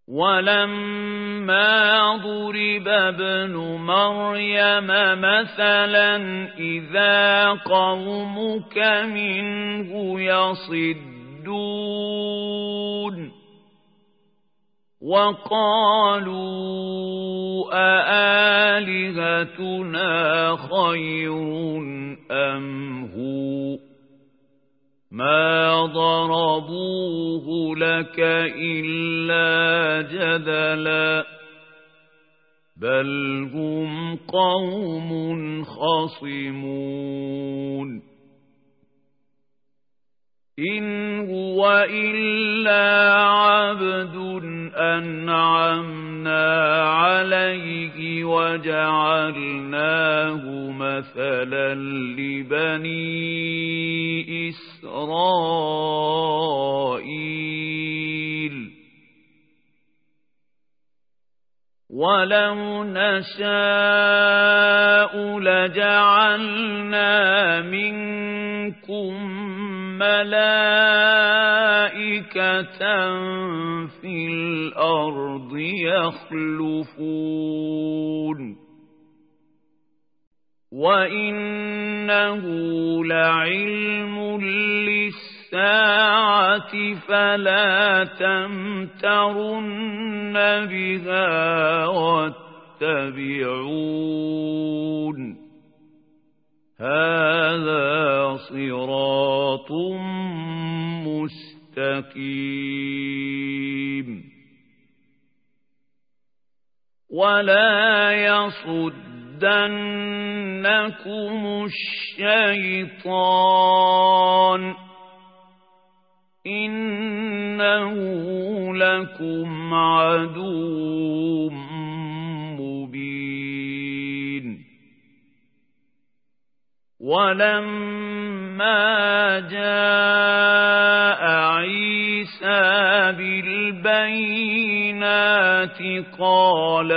ولما ضرب ابن مريم مثلا إذا قومك منه يصدون وقالوا أآلهتنا خير أم هو ما ضربوه لك إلا جدلا بل هم قوم خصمون إن هو إلا عبد أنعمنا عليه وجعلناه مثلا لبني إسرائيل ولو نشاء لجعلنا منكم ملائكة في الأرض يخلفون وإنه لعلم للساعة فلا تمترن بها واتبعون هذا صراط مستقيم ولا يصدنكم الشيطان إنه لكم عدو مبين ولما جاء عيسى بالبينات قال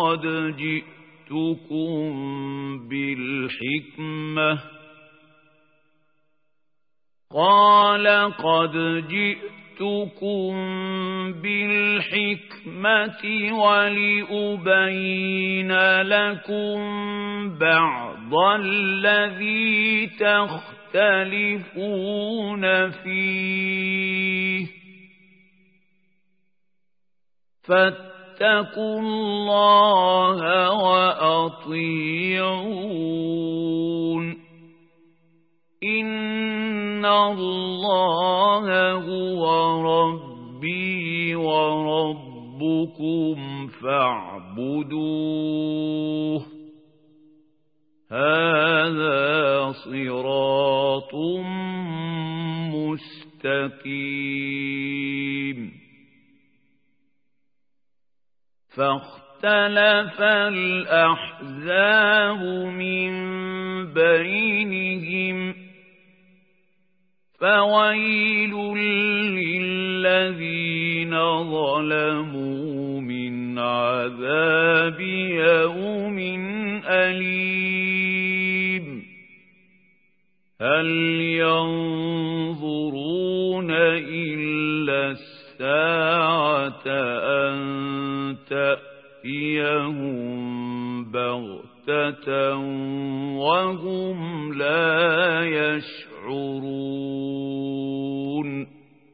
قد جئتكم بالحكمة ولأبين لكم بعض الذي تختلفون فيه فاتقوا الله وأطيعون إن الله هو ربي وربكم فاعبدوه هذا صراط مستقيم فاختلف الأحزاب من بينهم فويل للذين ظلموا من عذاب يوم أليم هل ينظرون إلا الساعة أن تأتيهم بغتة وهم لا يشعرون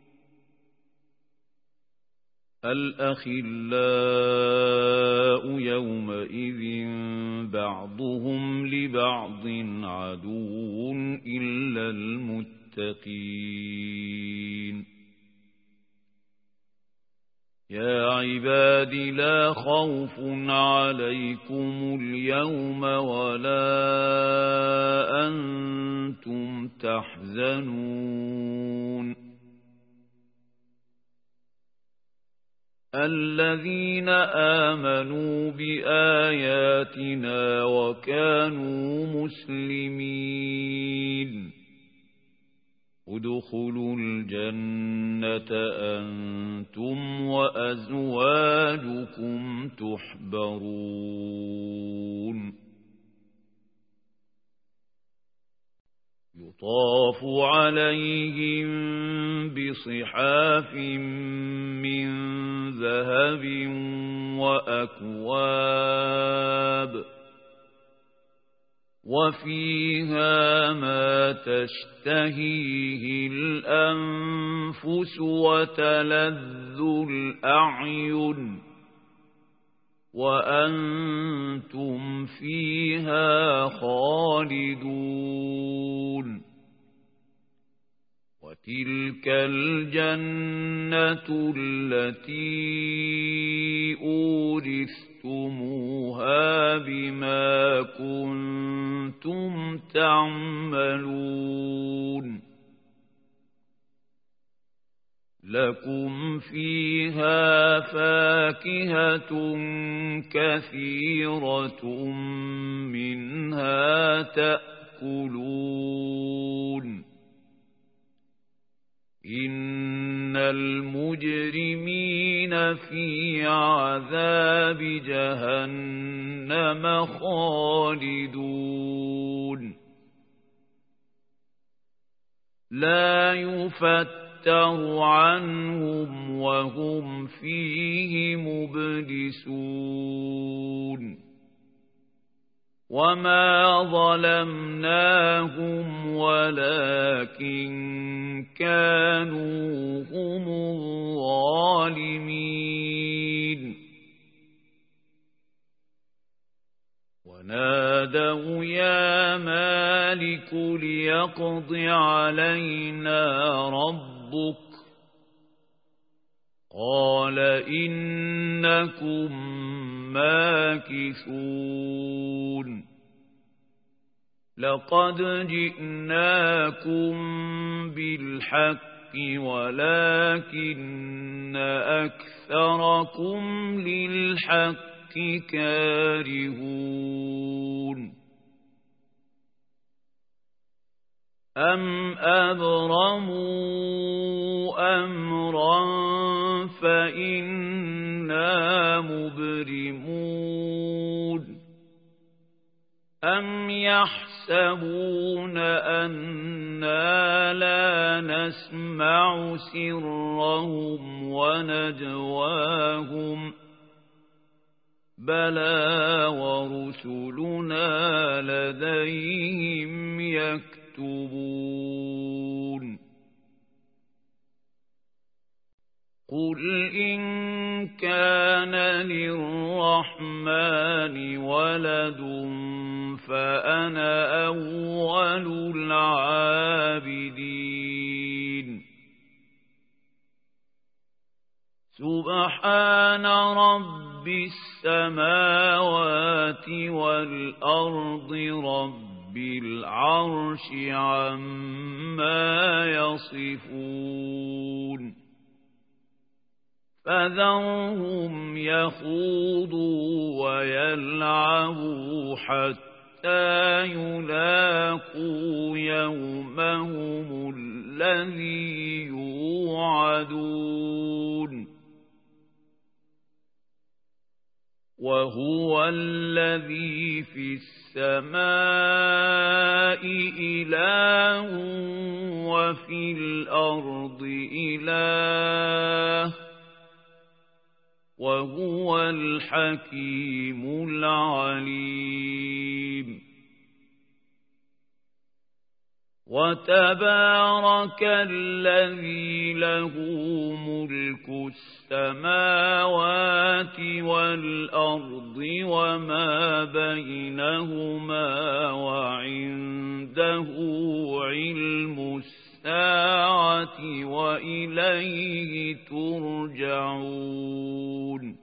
الأخلاء يومئذ بعضهم لبعض عدو إلا المتقين يا عباد لا خوف عليكم اليوم ولا أنتم تحزنون الذين آمنوا بآياتنا وكانوا مسلمين ادخلوا الجنة أنتم وأزواجكم تحبرون يطاف عليهم بصحاف من ذهب وذهب وأكواب وفيها ما تشتهيه الأنفس وتلذ الأعين وأنتم فيها خالدون وتلك الجنة التي أورثتموها بما كنتم تعملون لكم فيها فاكهة كثيرة منها تأكلون إن المجرمين في عذاب جهنم خالدون لا يفتر عنهم وهم فيه مبلسون وما ظلمناهم ولكن كانوا هم الظالمين ونادوا يا مالك ليقض علينا ربك قال إنكم ماكثون لقد جئناكم بالحق ولكن أكثركم للحق كارهون أم أبرموا أمرا فإنا مبرمون أم يحسبون أنا لا نسمع سرهم ونجواهم بلى ورسلنا لديهم يكتبون قل إن كان للرحمن ولد فأنا أول العابدين سبحان رب السماوات والأرض رب العرش عما يصفون فذرهم يخوضوا ويلعبوا حتى يلاقوا يومهم الذي يوعدون وهو الذي في السماء إله وفي الأرض إله وهو الحكيم العليم وتبارك الذي له ملك السماوات والأرض وما بينهما وعنده علم الساعة وإليه ترجعون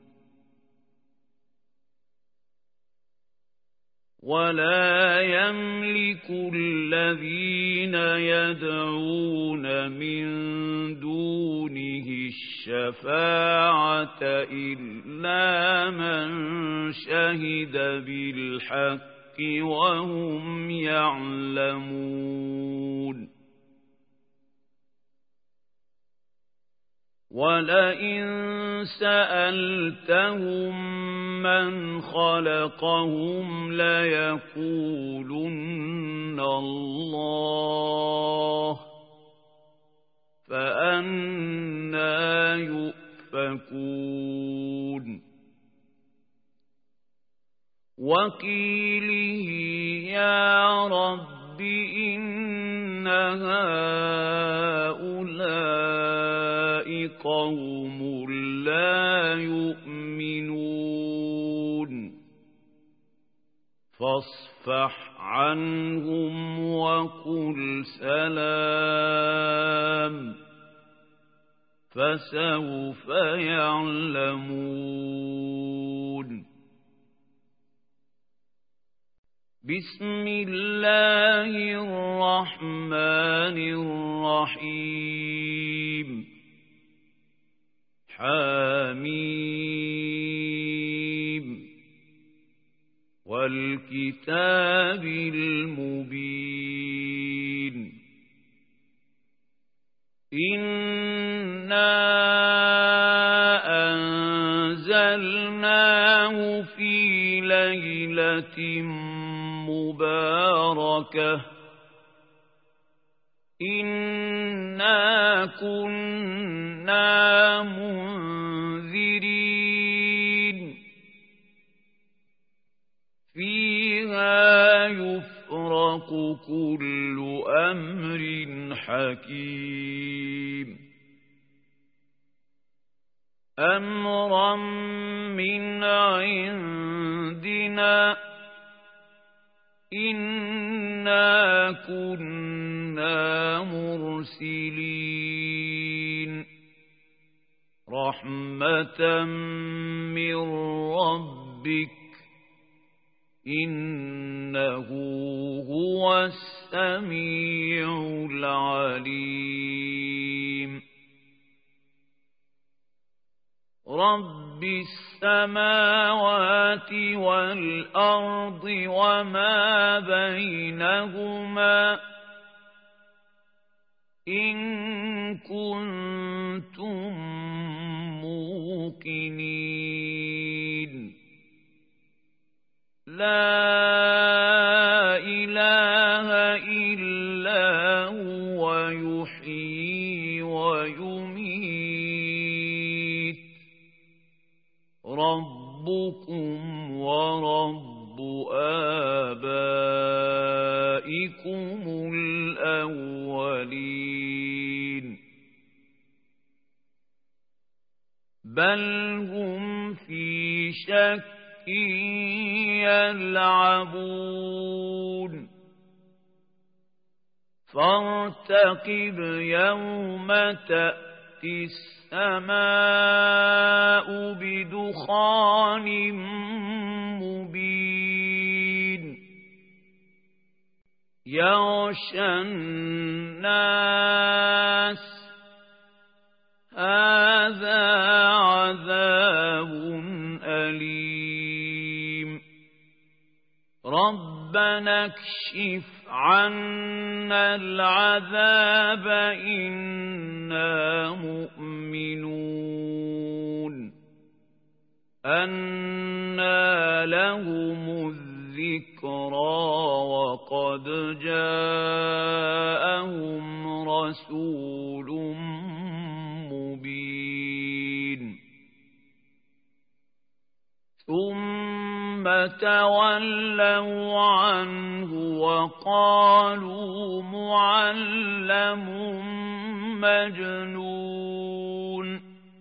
ولا يملك الذين يدعون من دونه الشفاعة إلا من شهد بالحق وهم يعلمون ولئن سألتهم من خلقهم ليقولن الله فأنى يؤفكون يؤفكون وقيله يا رب إن هؤلاء قوم لا يؤمنون فاصفح عنهم وقل سلام فسوف يعلمون بسم الله الرحمن الرحيم حميم والكتاب المبين إنا أنزلناه في ليلة مباركة إنا كنا منذرين فيها يفرق كل أمر حكيم أمرا من عندنا إنا كنا مرسلين رحمة من ربك إنه هو السميع العليم رب السماوات والأرض وما بينهما إن كنتم موقنين لا إله إلا هو يحيي ويميت ربكم ورب آبائكم الأولين بل هم في شك يلعبون فارتقب يوم تأتي السماء بدخان مبين يغشى الناس هذا عذاب أليم ربنا اكشف عنا العذاب إنا مؤمنون أنى لهم الذكرى وقد جاءهم رسول مبين ثم تولوا عنه وقالوا معلم مجنون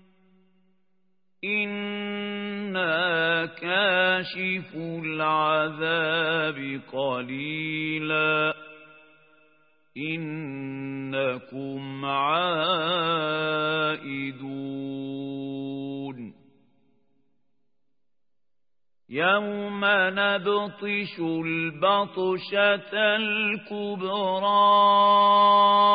إنا كاشف العذاب قليلا إنكم عائدون يوم نبطش البطشة الكبرى